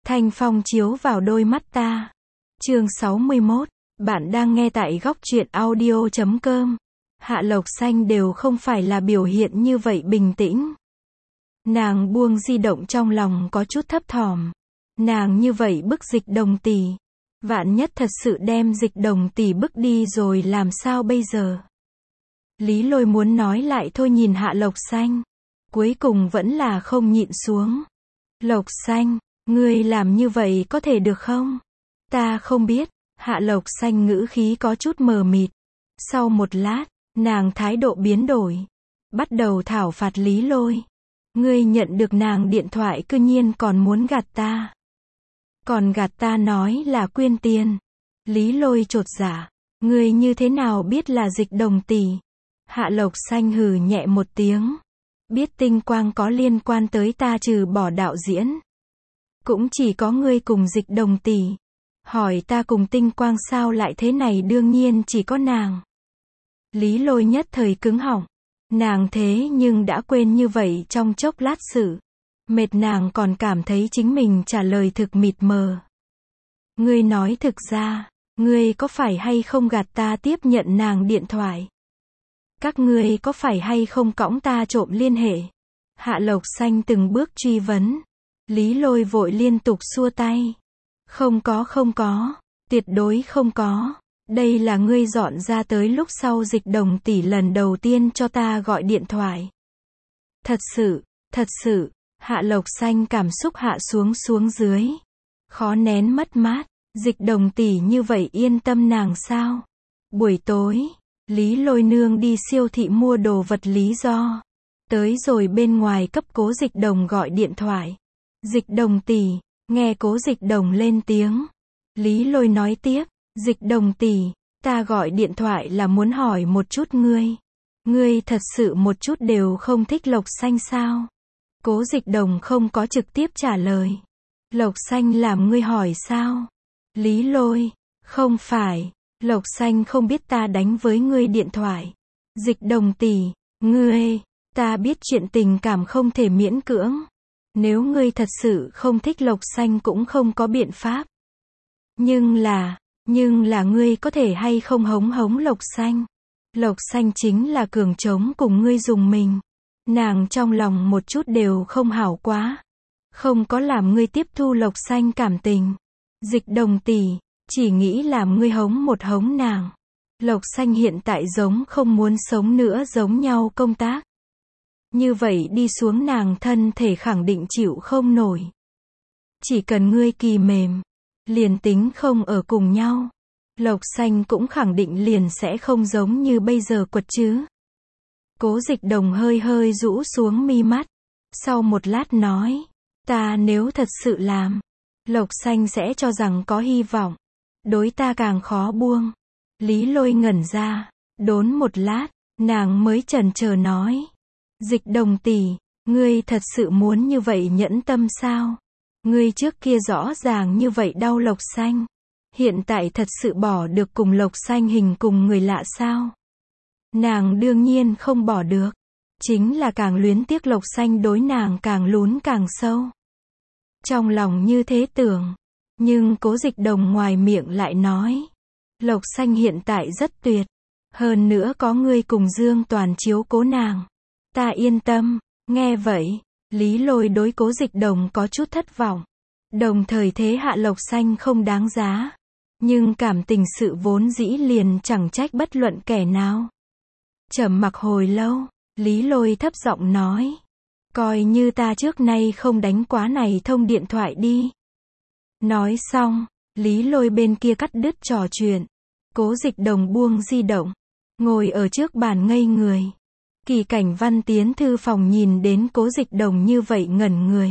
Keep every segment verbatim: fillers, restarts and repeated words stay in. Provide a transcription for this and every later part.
Thanh phong chiếu vào đôi mắt ta. Chương sáu mươi mốt. Bạn đang nghe tại góc truyện audio chấm com. Hạ Lộc Xanh đều không phải là biểu hiện như vậy bình tĩnh. Nàng buông di động, trong lòng có chút thấp thỏm. Nàng như vậy bức Dịch Đồng tỷ. Vạn nhất thật sự đem Dịch Đồng tỷ bức đi rồi làm sao bây giờ? Lý Lôi muốn nói lại thôi, nhìn Hạ Lộc Xanh. Cuối cùng vẫn là không nhịn xuống. Lộc Xanh, ngươi làm như vậy có thể được không? Ta không biết. Hạ Lộc Xanh ngữ khí có chút mờ mịt. Sau một lát, nàng thái độ biến đổi. Bắt đầu thảo phạt Lý Lôi. Ngươi nhận được nàng điện thoại cư nhiên còn muốn gạt ta. Còn gạt ta nói là quyên tiền. Lý Lôi chột dạ. Ngươi như thế nào biết là Dịch Đồng tỷ? Hạ Lộc Xanh hừ nhẹ một tiếng. Biết tinh quang có liên quan tới ta trừ bỏ đạo diễn. Cũng chỉ có ngươi cùng Dịch Đồng tỷ. Hỏi ta cùng tinh quang sao lại thế này, đương nhiên chỉ có nàng. Lý Lôi nhất thời cứng họng. Nàng thế nhưng đã quên như vậy trong chốc lát sự. Mệt nàng còn cảm thấy chính mình trả lời thực mịt mờ. Ngươi nói thực ra, ngươi có phải hay không gạt ta tiếp nhận nàng điện thoại? Các ngươi có phải hay không cõng ta trộm liên hệ? Hạ Lộc Xanh từng bước truy vấn. Lý Lôi vội liên tục xua tay. Không có không có, tuyệt đối không có. Đây là ngươi dọn ra tới lúc sau Dịch Đồng tỷ lần đầu tiên cho ta gọi điện thoại. Thật sự, thật sự. Hạ Lộc Xanh cảm xúc hạ xuống xuống dưới. Khó nén mất mát. Dịch Đồng tỷ như vậy yên tâm nàng sao? Buổi tối, Lý Lôi nương đi siêu thị mua đồ vật lý do. Tới rồi bên ngoài cấp Cố Dịch Đồng gọi điện thoại. Dịch Đồng tỷ, nghe Cố Dịch Đồng lên tiếng. Lý Lôi nói tiếp, Dịch Đồng tỷ, ta gọi điện thoại là muốn hỏi một chút ngươi. Ngươi thật sự một chút đều không thích Lộc Xanh sao? Cố Dịch Đồng không có trực tiếp trả lời. Lộc Xanh làm ngươi hỏi sao? Lý Lôi, không phải, Lộc Xanh không biết ta đánh với ngươi điện thoại. Dịch Đồng tỷ, ngươi, ta biết chuyện tình cảm không thể miễn cưỡng. Nếu ngươi thật sự không thích Lộc Xanh cũng không có biện pháp. Nhưng là, nhưng là ngươi có thể hay không hống hống Lộc Xanh? Lộc Xanh chính là cường trống cùng ngươi dùng mình. Nàng trong lòng một chút đều không hảo quá. Không có làm ngươi tiếp thu Lộc Xanh cảm tình. Dịch Đồng tỷ, chỉ nghĩ làm ngươi hống một hống nàng. Lộc Xanh hiện tại giống không muốn sống nữa giống nhau công tác. Như vậy đi xuống nàng thân thể khẳng định chịu không nổi. Chỉ cần ngươi kỳ mềm, liền tính không ở cùng nhau. Lộc Xanh cũng khẳng định liền sẽ không giống như bây giờ quật chứ. Cố Dịch Đồng hơi hơi rũ xuống mi mắt. Sau một lát nói, ta nếu thật sự làm, Lộc Xanh sẽ cho rằng có hy vọng. Đối ta càng khó buông. Lý Lôi ngẩn ra, đốn một lát, nàng mới chần chờ nói. Dịch Đồng tỷ, ngươi thật sự muốn như vậy nhẫn tâm sao? Ngươi trước kia rõ ràng như vậy đau Lộc Xanh. Hiện tại thật sự bỏ được cùng Lộc Xanh hình cùng người lạ sao? Nàng đương nhiên không bỏ được. Chính là càng luyến tiếc Lộc Xanh đối nàng càng lún càng sâu. Trong lòng như thế tưởng. Nhưng Cố Dịch Đồng ngoài miệng lại nói. Lộc Xanh hiện tại rất tuyệt. Hơn nữa có ngươi cùng Dương Toàn chiếu cố nàng. Ta yên tâm. Nghe vậy, Lý Lôi đối Cố Dịch Đồng có chút thất vọng. Đồng thời thế Hạ Lộc Xanh không đáng giá. Nhưng cảm tình sự vốn dĩ liền chẳng trách bất luận kẻ nào. Trầm mặc hồi lâu, Lý Lôi thấp giọng nói. Coi như ta trước nay không đánh quá này thông điện thoại đi. Nói xong, Lý Lôi bên kia cắt đứt trò chuyện. Cố Dịch Đồng buông di động. Ngồi ở trước bàn ngây người. Kỳ Cảnh Văn tiến thư phòng nhìn đến Cố Dịch Đồng như vậy ngẩn người.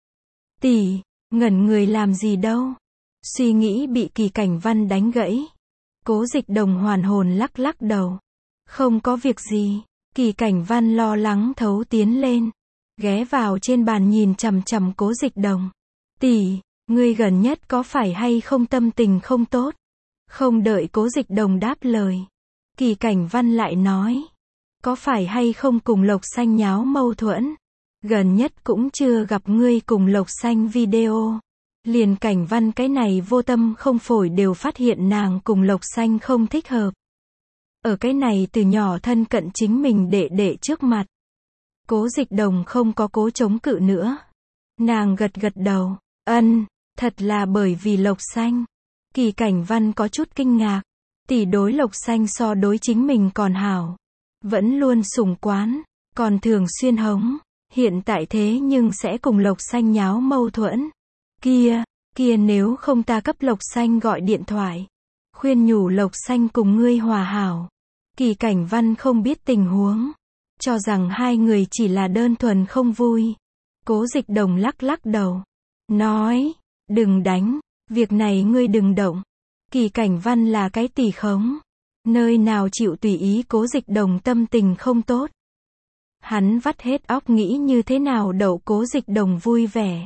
Tỷ, ngẩn người làm gì đâu? Suy nghĩ bị Kỳ Cảnh Văn đánh gãy. Cố Dịch Đồng hoàn hồn lắc lắc đầu. Không có việc gì. Kỳ Cảnh Văn lo lắng thấu tiến lên. Ghé vào trên bàn nhìn chằm chằm Cố Dịch Đồng. Tỷ, ngươi gần nhất có phải hay không tâm tình không tốt? Không đợi Cố Dịch Đồng đáp lời. Kỳ Cảnh Văn lại nói. Có phải hay không cùng Lộc Xanh nháo mâu thuẫn? Gần nhất cũng chưa gặp ngươi cùng Lộc Xanh video. Liền Cảnh Văn cái này vô tâm không phổi đều phát hiện nàng cùng Lộc Xanh không thích hợp. Ở cái này từ nhỏ thân cận chính mình đệ đệ trước mặt. Cố Dịch Đồng không có cố chống cự nữa. Nàng gật gật đầu, ân, thật là bởi vì Lộc Xanh. Kỳ Cảnh Văn có chút kinh ngạc. Tỷ đối Lộc Xanh so đối chính mình còn hảo. Vẫn luôn sủng quán, còn thường xuyên hống. Hiện tại thế nhưng sẽ cùng Lộc Xanh nháo mâu thuẫn. Kia, kia nếu không ta cấp Lộc Xanh gọi điện thoại. Khuyên nhủ Lộc Xanh cùng ngươi hòa hảo. Kỳ Cảnh Văn không biết tình huống. Cho rằng hai người chỉ là đơn thuần không vui. Cố Dịch Đồng lắc lắc đầu. Nói, đừng đánh, việc này ngươi đừng động. Kỳ Cảnh Văn là cái tỷ khống. Nơi nào chịu tùy ý Cố Dịch Đồng tâm tình không tốt. Hắn vắt hết óc nghĩ như thế nào đậu Cố Dịch Đồng vui vẻ.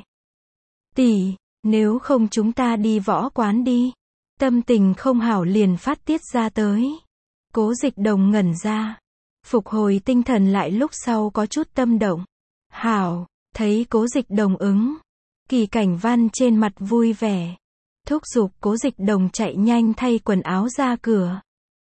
Tỷ, nếu không chúng ta đi võ quán đi. Tâm tình không hảo liền phát tiết ra tới. Cố Dịch Đồng ngẩn ra. Phục hồi tinh thần lại lúc sau có chút tâm động. Hảo, thấy Cố Dịch Đồng ứng. Kỳ Cảnh Văn trên mặt vui vẻ. Thúc giục Cố Dịch Đồng chạy nhanh thay quần áo ra cửa.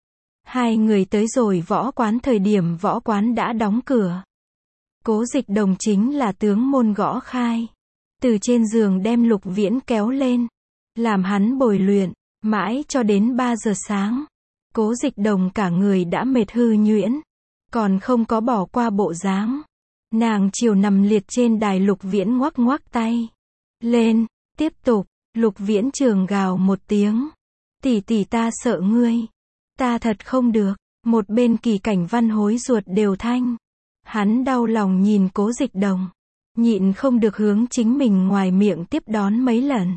Hai người tới rồi võ quán thời điểm võ quán đã đóng cửa. Cố Dịch Đồng chính là tướng môn gõ khai. Từ trên giường đem Lục Viễn kéo lên. Làm hắn bồi luyện, mãi cho đến ba giờ sáng. Cố Dịch Đồng cả người đã mệt hư nhuyễn. Còn không có bỏ qua bộ dáng. Nàng chiều nằm liệt trên đài Lục Viễn ngoắc ngoắc tay. Lên, tiếp tục, Lục Viễn trường gào một tiếng. Tỷ tỷ ta sợ ngươi. Ta thật không được. Một bên Kỳ Cảnh Văn hối ruột đều thanh. Hắn đau lòng nhìn Cố Dịch Đồng. Nhịn không được hướng chính mình ngoài miệng tiếp đón mấy lần.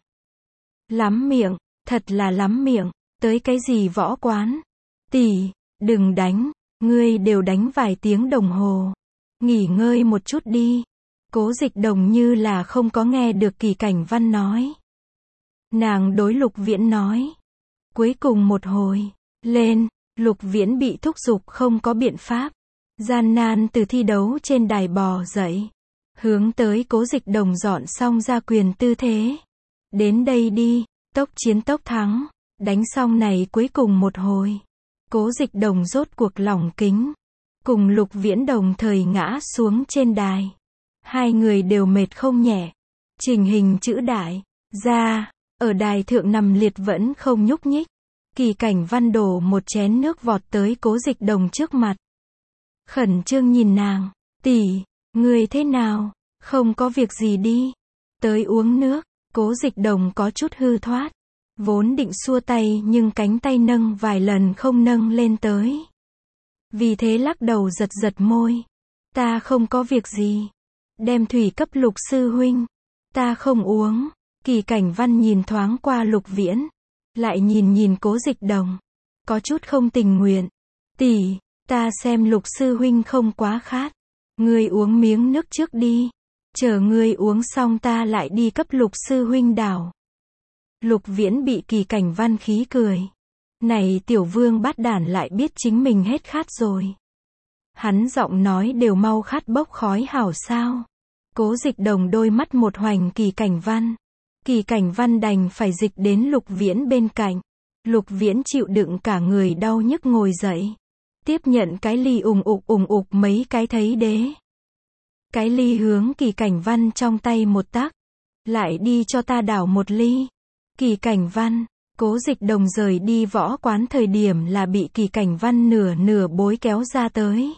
Lắm miệng, thật là lắm miệng. Tới cái gì võ quán? Tỷ, đừng đánh. Ngươi đều đánh vài tiếng đồng hồ. Nghỉ ngơi một chút đi. Cố Dịch Đồng như là không có nghe được Kỳ Cảnh Văn nói. Nàng đối Lục Viễn nói. Cuối cùng một hồi. Lên. Lục Viễn bị thúc giục không có biện pháp. Gian nan từ thi đấu trên đài bò dậy. Hướng tới Cố Dịch Đồng dọn xong ra quyền tư thế. Đến đây đi. Tốc chiến tốc thắng. Đánh xong này cuối cùng một hồi. Cố Dịch Đồng rốt cuộc lỏng kính. Cùng Lục Viễn đồng thời ngã xuống trên đài. Hai người đều mệt không nhẹ. Trình hình chữ đại. Ra. Ở đài thượng nằm liệt vẫn không nhúc nhích. Kỳ Cảnh Văn đổ một chén nước vọt tới Cố Dịch Đồng trước mặt. Khẩn trương nhìn nàng. Tỷ, ngươi thế nào? Không có việc gì đi. Tới uống nước. Cố Dịch Đồng có chút hư thoát. Vốn định xua tay nhưng cánh tay nâng vài lần không nâng lên tới. Vì thế lắc đầu giật giật môi. Ta không có việc gì. Đem thủy cấp Lục sư huynh. Ta không uống. Kỳ Cảnh Văn nhìn thoáng qua Lục Viễn. Lại nhìn nhìn Cố Dịch Đồng. Có chút không tình nguyện. Tỷ, ta xem Lục sư huynh không quá khát. Ngươi uống miếng nước trước đi. Chờ ngươi uống xong ta lại đi cấp Lục sư huynh đảo. Lục Viễn bị Kỳ Cảnh Văn khí cười. Này tiểu vương bát đản lại biết chính mình hết khát rồi. Hắn giọng nói đều mau khát bốc khói hảo sao. Cố Dịch Đồng đôi mắt một hoành Kỳ Cảnh Văn. Kỳ Cảnh Văn đành phải dịch đến Lục Viễn bên cạnh. Lục Viễn chịu đựng cả người đau nhức ngồi dậy. Tiếp nhận cái ly ùng ục ùng ục mấy cái thấy đế. Cái ly hướng Kỳ Cảnh Văn trong tay một tắc. Lại đi cho ta đảo một ly. Kỳ Cảnh Văn. Cố Dịch Đồng rời đi võ quán thời điểm là bị Kỳ Cảnh Văn nửa nửa bối kéo ra tới.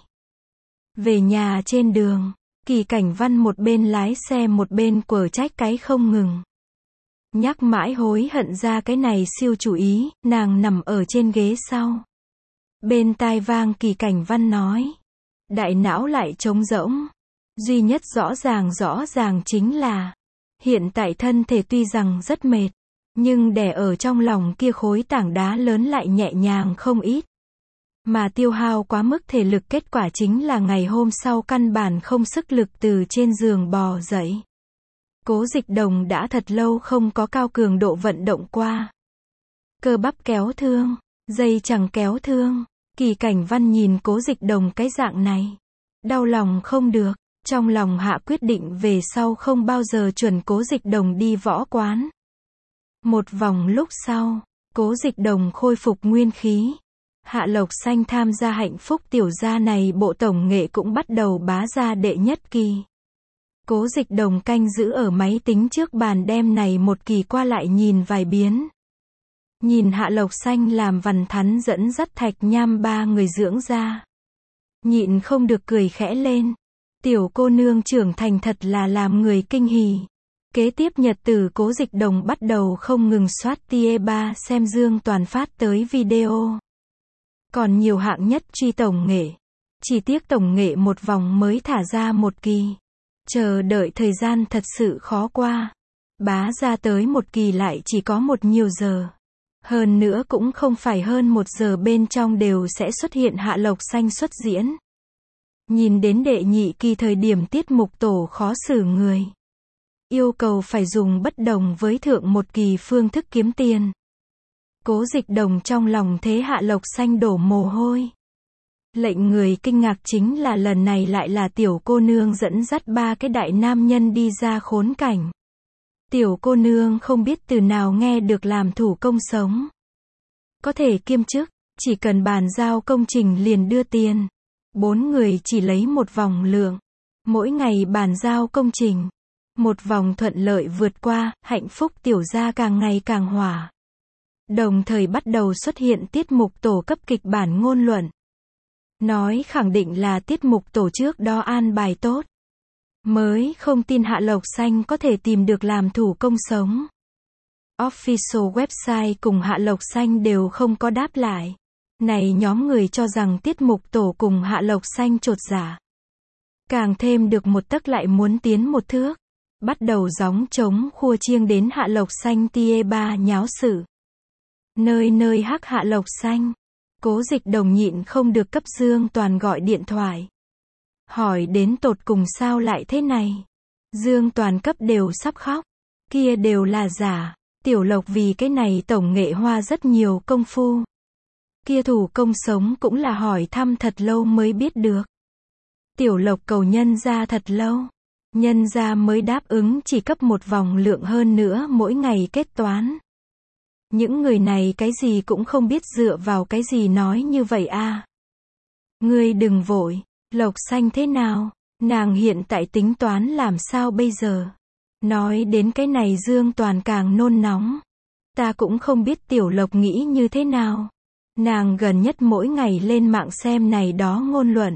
Về nhà trên đường, Kỳ Cảnh Văn một bên lái xe một bên quở trách cái không ngừng. Nhắc mãi hối hận ra cái này siêu chủ ý, nàng nằm ở trên ghế sau. Bên tai vang Kỳ Cảnh Văn nói. Đại não lại trống rỗng. Duy nhất rõ ràng rõ ràng chính là, hiện tại thân thể tuy rằng rất mệt, nhưng đè ở trong lòng kia khối tảng đá lớn lại nhẹ nhàng không ít. Mà tiêu hao quá mức thể lực kết quả chính là ngày hôm sau căn bản không sức lực từ trên giường bò dậy. Cố Dịch Đồng đã thật lâu không có cao cường độ vận động qua. Cơ bắp kéo thương, dây chằng kéo thương. Kỳ Cảnh Văn nhìn Cố Dịch Đồng cái dạng này. Đau lòng không được, trong lòng hạ quyết định về sau không bao giờ chuẩn Cố Dịch Đồng đi võ quán. Một vòng lúc sau, Cố Dịch Đồng khôi phục nguyên khí. Hạ Lộc Xanh tham gia hạnh phúc tiểu gia này bộ tổng nghệ cũng bắt đầu bá ra đệ nhất kỳ. Cố Dịch Đồng canh giữ ở máy tính trước bàn đem này một kỳ qua lại nhìn vài biến. Nhìn Hạ Lộc Xanh làm vằn thắn dẫn dắt Thạch Nham ba người dưỡng ra. Nhịn không được cười khẽ lên. Tiểu cô nương trưởng thành thật là làm người kinh hỉ. Kế tiếp nhật tử Cố Dịch Đồng bắt đầu không ngừng soát Tie ba xem Dương Toàn phát tới video. Còn nhiều hạng nhất truy tổng nghệ. Chỉ tiếc tổng nghệ một vòng mới thả ra một kỳ. Chờ đợi thời gian thật sự khó qua. Bá ra tới một kỳ lại chỉ có một nhiều giờ. Hơn nữa cũng không phải hơn một giờ bên trong đều sẽ xuất hiện Hạ Lộc Xanh xuất diễn. Nhìn đến đệ nhị kỳ thời điểm tiết mục tổ khó xử người. Yêu cầu phải dùng bất đồng với thượng một kỳ phương thức kiếm tiền. Cố Dịch Đồng trong lòng thế Hạ Lộc Xanh đổ mồ hôi. Lệnh người kinh ngạc chính là lần này lại là tiểu cô nương dẫn dắt ba cái đại nam nhân đi ra khốn cảnh. Tiểu cô nương không biết từ nào nghe được làm thủ công sống. Có thể kiêm chức, chỉ cần bàn giao công trình liền đưa tiền. Bốn người chỉ lấy một vòng lượng. Mỗi ngày bàn giao công trình. Một vòng thuận lợi vượt qua, hạnh phúc tiểu gia càng ngày càng hỏa. Đồng thời bắt đầu xuất hiện tiết mục tổ cấp kịch bản ngôn luận. Nói khẳng định là tiết mục tổ trước đó an bài tốt. Mới không tin Hạ Lộc Xanh có thể tìm được làm thủ công sống. Official website cùng Hạ Lộc Xanh đều không có đáp lại. Này nhóm người cho rằng tiết mục tổ cùng Hạ Lộc Xanh chột dạ. Càng thêm được một tấc lại muốn tiến một thước. Bắt đầu gióng trống khua chiêng đến Hạ Lộc Xanh Tie ba nháo sự. Nơi nơi hắc Hạ Lộc Xanh. Cố Dịch Đồng nhịn không được cấp Dương Toàn gọi điện thoại. Hỏi đến tột cùng sao lại thế này. Dương Toàn cấp đều sắp khóc. Kia đều là giả. Tiểu Lộc vì cái này tổng nghệ hoa rất nhiều công phu. Kia thủ công sống cũng là hỏi thăm thật lâu mới biết được. Tiểu Lộc cầu nhân ra thật lâu. Nhân ra mới đáp ứng chỉ cấp một vòng lượng hơn nữa mỗi ngày kết toán. Những người này cái gì cũng không biết dựa vào cái gì nói như vậy a. Ngươi đừng vội. Lộc Xanh thế nào? Nàng hiện tại tính toán làm sao bây giờ? Nói đến cái này Dương Toàn càng nôn nóng. Ta cũng không biết Tiểu Lộc nghĩ như thế nào. Nàng gần nhất mỗi ngày lên mạng xem này đó ngôn luận.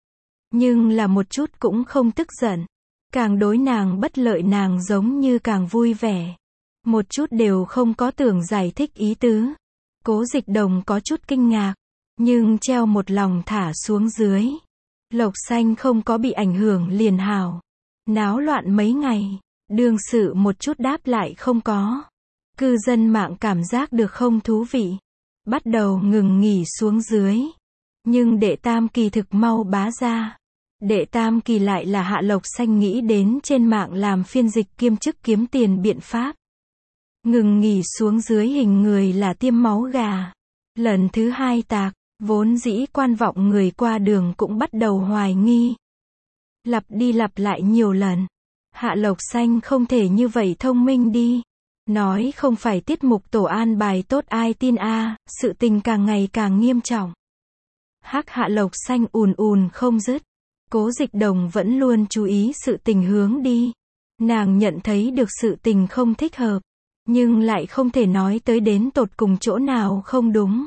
Nhưng là một chút cũng không tức giận. Càng đối nàng bất lợi nàng giống như càng vui vẻ. Một chút đều không có tưởng giải thích ý tứ. Cố Dịch Đồng có chút kinh ngạc. Nhưng treo một lòng thả xuống dưới. Lộc Xanh không có bị ảnh hưởng liền hào. Náo loạn mấy ngày. Đương sự một chút đáp lại không có. Cư dân mạng cảm giác được không thú vị. Bắt đầu ngừng nghỉ xuống dưới. Nhưng đệ tam kỳ thực mau bá ra. Đệ tam kỳ lại là Hạ Lộc Xanh nghĩ đến trên mạng làm phiên dịch kiêm chức kiếm tiền biện pháp. Ngừng nghỉ xuống dưới hình người là tiêm máu gà. Lần thứ hai tạc, vốn dĩ quan vọng người qua đường cũng bắt đầu hoài nghi. Lặp đi lặp lại nhiều lần. Hạ Lộc Xanh không thể như vậy thông minh đi. Nói không phải tiết mục tổ an bài tốt ai tin a, sự tình càng ngày càng nghiêm trọng. Hắc Hạ Lộc Xanh ùn ùn không dứt. Cố Dịch Đồng vẫn luôn chú ý sự tình hướng đi. Nàng nhận thấy được sự tình không thích hợp. Nhưng lại không thể nói tới đến tột cùng chỗ nào không đúng.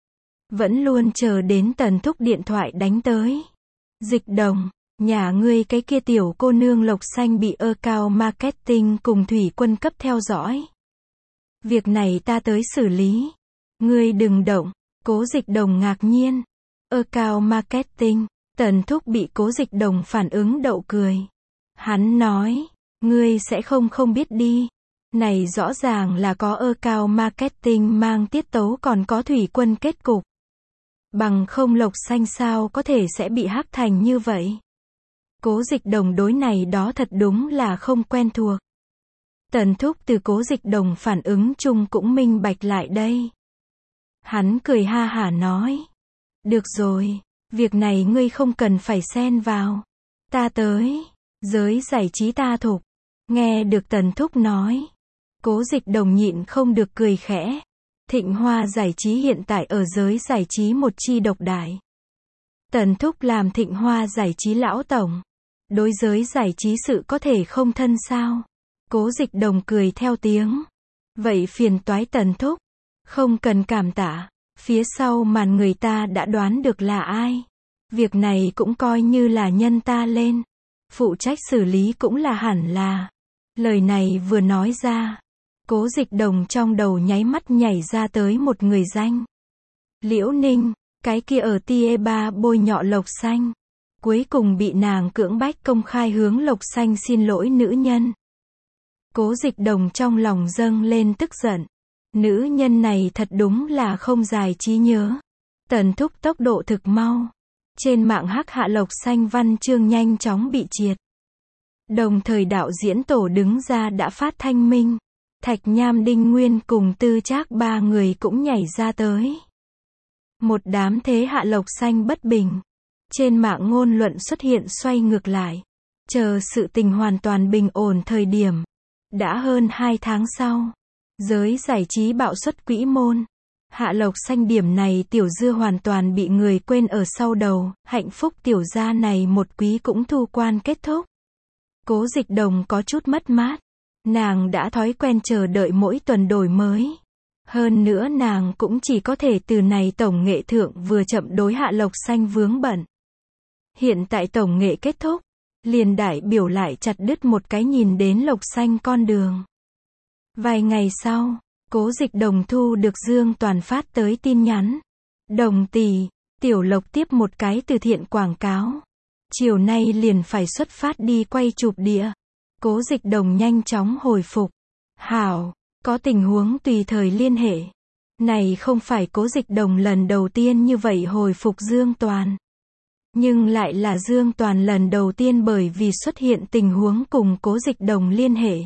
Vẫn luôn chờ đến Tần Thúc điện thoại đánh tới. Dịch Đồng, nhà ngươi cái kia tiểu cô nương Lộc Xanh bị account marketing cùng thủy quân cấp theo dõi. Việc này ta tới xử lý. Ngươi đừng động. Cố Dịch Đồng ngạc nhiên. Account marketing. Tần Thúc bị Cố Dịch Đồng phản ứng đậu cười. Hắn nói, ngươi sẽ không không biết đi. Này rõ ràng là có account marketing mang tiết tấu còn có thủy quân kết cục. Bằng không Lộc Xanh sao có thể sẽ bị hắc thành như vậy. Cố Dịch Đồng đối này đó thật đúng là không quen thuộc. Tần Thúc từ Cố Dịch Đồng phản ứng chung cũng minh bạch lại đây. Hắn cười ha hả nói. Được rồi, việc này ngươi không cần phải xen vào. Ta tới, giới giải trí ta thục. Nghe được Tần Thúc nói. Cố Dịch Đồng nhịn không được cười khẽ. Thịnh Hoa Giải trí hiện tại ở giới giải trí một chi độc đại. Tần Thúc làm Thịnh Hoa Giải trí lão tổng. Đối giới giải trí sự có thể không thân sao? Cố Dịch Đồng cười theo tiếng. Vậy phiền toái Tần Thúc. Không cần cảm tạ. Phía sau màn người ta đã đoán được là ai. Việc này cũng coi như là nhân ta lên. Phụ trách xử lý cũng là hẳn là. Lời này vừa nói ra. Cố Dịch Đồng trong đầu nháy mắt nhảy ra tới một người danh. Liễu Ninh, cái kia ở Tie Ba bôi nhọ Lộc Xanh. Cuối cùng bị nàng cưỡng bách công khai hướng Lộc Xanh xin lỗi nữ nhân. Cố Dịch Đồng trong lòng dâng lên tức giận. Nữ nhân này thật đúng là không dài trí nhớ. Tần Thúc tốc độ thực mau. Trên mạng hắc hạ Lộc Xanh văn chương nhanh chóng bị triệt. Đồng thời đạo diễn tổ đứng ra đã phát thanh minh. Thạch Nham Đinh Nguyên cùng Tư Trác ba người cũng nhảy ra tới. Một đám thế hạ Lộc Xanh bất bình. Trên mạng ngôn luận xuất hiện xoay ngược lại. Chờ sự tình hoàn toàn bình ổn thời điểm. Đã hơn hai tháng sau. Giới giải trí bạo xuất quỹ môn. Hạ Lộc Xanh điểm này tiểu dư hoàn toàn bị người quên ở sau đầu. Hạnh phúc tiểu gia này một quý cũng thu quan kết thúc. Cố Dịch Đồng có chút mất mát. Nàng đã thói quen chờ đợi mỗi tuần đổi mới. Hơn nữa nàng cũng chỉ có thể từ này tổng nghệ thượng vừa chậm đối Hạ Lộc Xanh vướng bận. Hiện tại tổng nghệ kết thúc. Liền đại biểu lại chặt đứt một cái nhìn đến Lộc Xanh con đường. Vài ngày sau, Cố Dịch Đồng thu được Dương Toàn phát tới tin nhắn. Đồng tỷ, Tiểu Lộc tiếp một cái từ thiện quảng cáo. Chiều nay liền phải xuất phát đi quay chụp địa. Cố Dịch Đồng nhanh chóng hồi phục. Hảo, có tình huống tùy thời liên hệ. Này không phải Cố Dịch Đồng lần đầu tiên như vậy hồi phục Dương Toàn. Nhưng lại là Dương Toàn lần đầu tiên bởi vì xuất hiện tình huống cùng Cố Dịch Đồng liên hệ.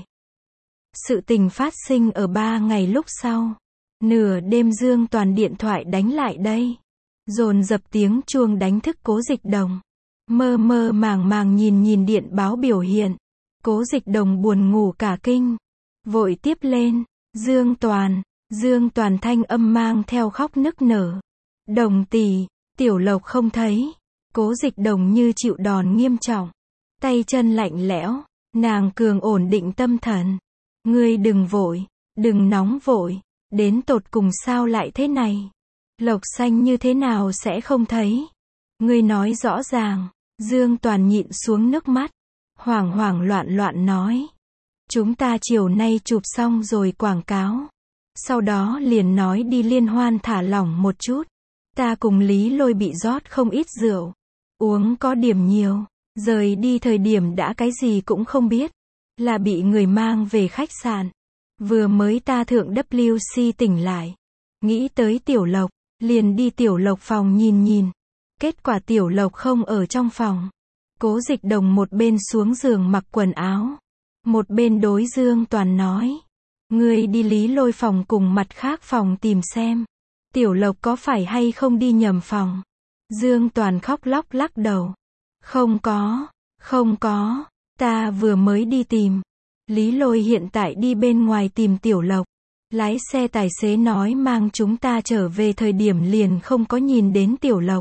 Sự tình phát sinh ở ba ngày lúc sau. Nửa đêm Dương Toàn điện thoại đánh lại đây. Dồn dập tiếng chuông đánh thức Cố Dịch Đồng. Mơ mơ màng màng nhìn nhìn điện báo biểu hiện. Cố Dịch Đồng buồn ngủ cả kinh. Vội tiếp lên. Dương Toàn. Dương Toàn thanh âm mang theo khóc nức nở. Đồng tỷ, Tiểu Lộc không thấy. Cố Dịch Đồng như chịu đòn nghiêm trọng. Tay chân lạnh lẽo. Nàng cường ổn định tâm thần. Ngươi đừng vội. Đừng nóng vội. Đến tột cùng sao lại thế này? Lộc Xanh như thế nào sẽ không thấy? Ngươi nói rõ ràng. Dương Toàn nhịn xuống nước mắt. Hoảng hoảng loạn loạn nói. Chúng ta chiều nay chụp xong rồi quảng cáo. Sau đó liền nói đi liên hoan thả lỏng một chút. Ta cùng Lý Lôi bị rót không ít rượu. Uống có điểm nhiều. Rời đi thời điểm đã cái gì cũng không biết. Là bị người mang về khách sạn. Vừa mới ta thượng W C tỉnh lại. Nghĩ tới Tiểu Lộc. Liền đi Tiểu Lộc phòng nhìn nhìn. Kết quả Tiểu Lộc không ở trong phòng. Cố Dịch Đồng một bên xuống giường mặc quần áo. Một bên đối Dương Toàn nói. Ngươi đi Lý Lôi phòng cùng mặt khác phòng tìm xem. Tiểu Lộc có phải hay không đi nhầm phòng. Dương Toàn khóc lóc lắc đầu. Không có, không có, ta vừa mới đi tìm. Lý Lôi hiện tại đi bên ngoài tìm Tiểu Lộc. Lái xe tài xế nói mang chúng ta trở về thời điểm liền không có nhìn đến Tiểu Lộc.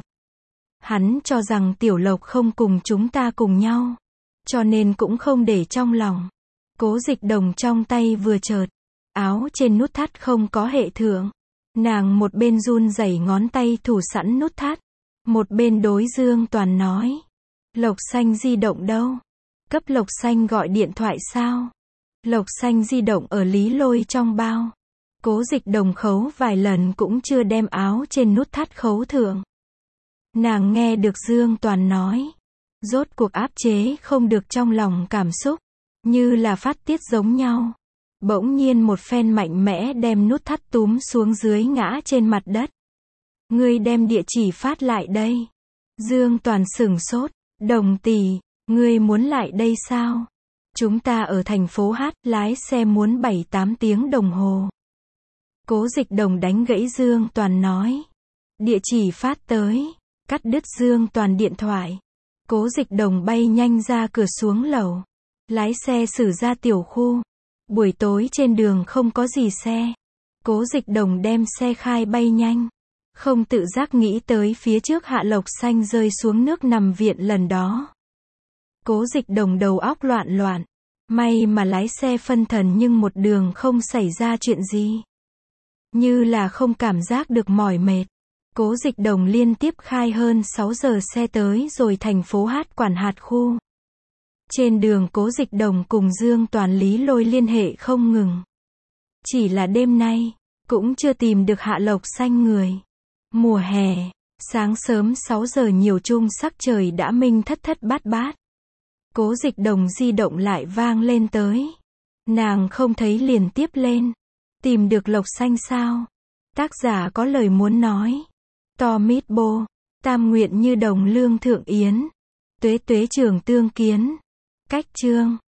Hắn cho rằng Tiểu Lộc không cùng chúng ta cùng nhau. Cho nên cũng không để trong lòng. Cố Dịch Đồng trong tay vừa chợt. Áo trên nút thắt không có hệ thượng. Nàng một bên run rẩy ngón tay thủ sẵn nút thắt. Một bên đối Dương Toàn nói. Lộc Xanh di động đâu? Cấp Lộc Xanh gọi điện thoại sao? Lộc Xanh di động ở Lý Lôi trong bao. Cố Dịch Đồng khấu vài lần cũng chưa đem áo trên nút thắt khấu thượng. Nàng nghe được Dương Toàn nói. Rốt cuộc áp chế không được trong lòng cảm xúc. Như là phát tiết giống nhau. Bỗng nhiên một phen mạnh mẽ đem nút thắt túm xuống dưới ngã trên mặt đất. Ngươi đem địa chỉ phát lại đây. Dương Toàn sửng sốt. Đồng tỷ, ngươi muốn lại đây sao? Chúng ta ở thành phố Hát, lái xe muốn bảy tám tiếng đồng hồ. Cố Dịch Đồng đánh gãy Dương Toàn nói. Địa chỉ phát tới. Cắt đứt Dương Toàn điện thoại. Cố Dịch Đồng bay nhanh ra cửa xuống lầu. Lái xe xử ra tiểu khu. Buổi tối trên đường không có gì xe. Cố Dịch Đồng đem xe khai bay nhanh. Không tự giác nghĩ tới phía trước Hạ Lộc Xanh rơi xuống nước nằm viện lần đó. Cố Dịch Đồng đầu óc loạn loạn. May mà lái xe phân thần nhưng một đường không xảy ra chuyện gì. Như là không cảm giác được mỏi mệt. Cố Dịch Đồng liên tiếp khai hơn sáu giờ xe tới rồi thành phố Hát Quản hạt khu. Trên đường Cố Dịch Đồng cùng Dương Toàn Lý Lôi liên hệ không ngừng. Chỉ là đêm nay, cũng chưa tìm được Hạ Lộc Xanh người. Mùa hè, sáng sớm sáu giờ nhiều chung sắc trời đã minh thất thất bát bát. Cố Dịch Đồng di động lại vang lên tới. Nàng không thấy liền tiếp lên. Tìm được Lộc Xanh sao? Tác giả có lời muốn nói. To mít bô, tam nguyện như đồng lương thượng yến. Tuế tuế trường tương kiến. Cách chương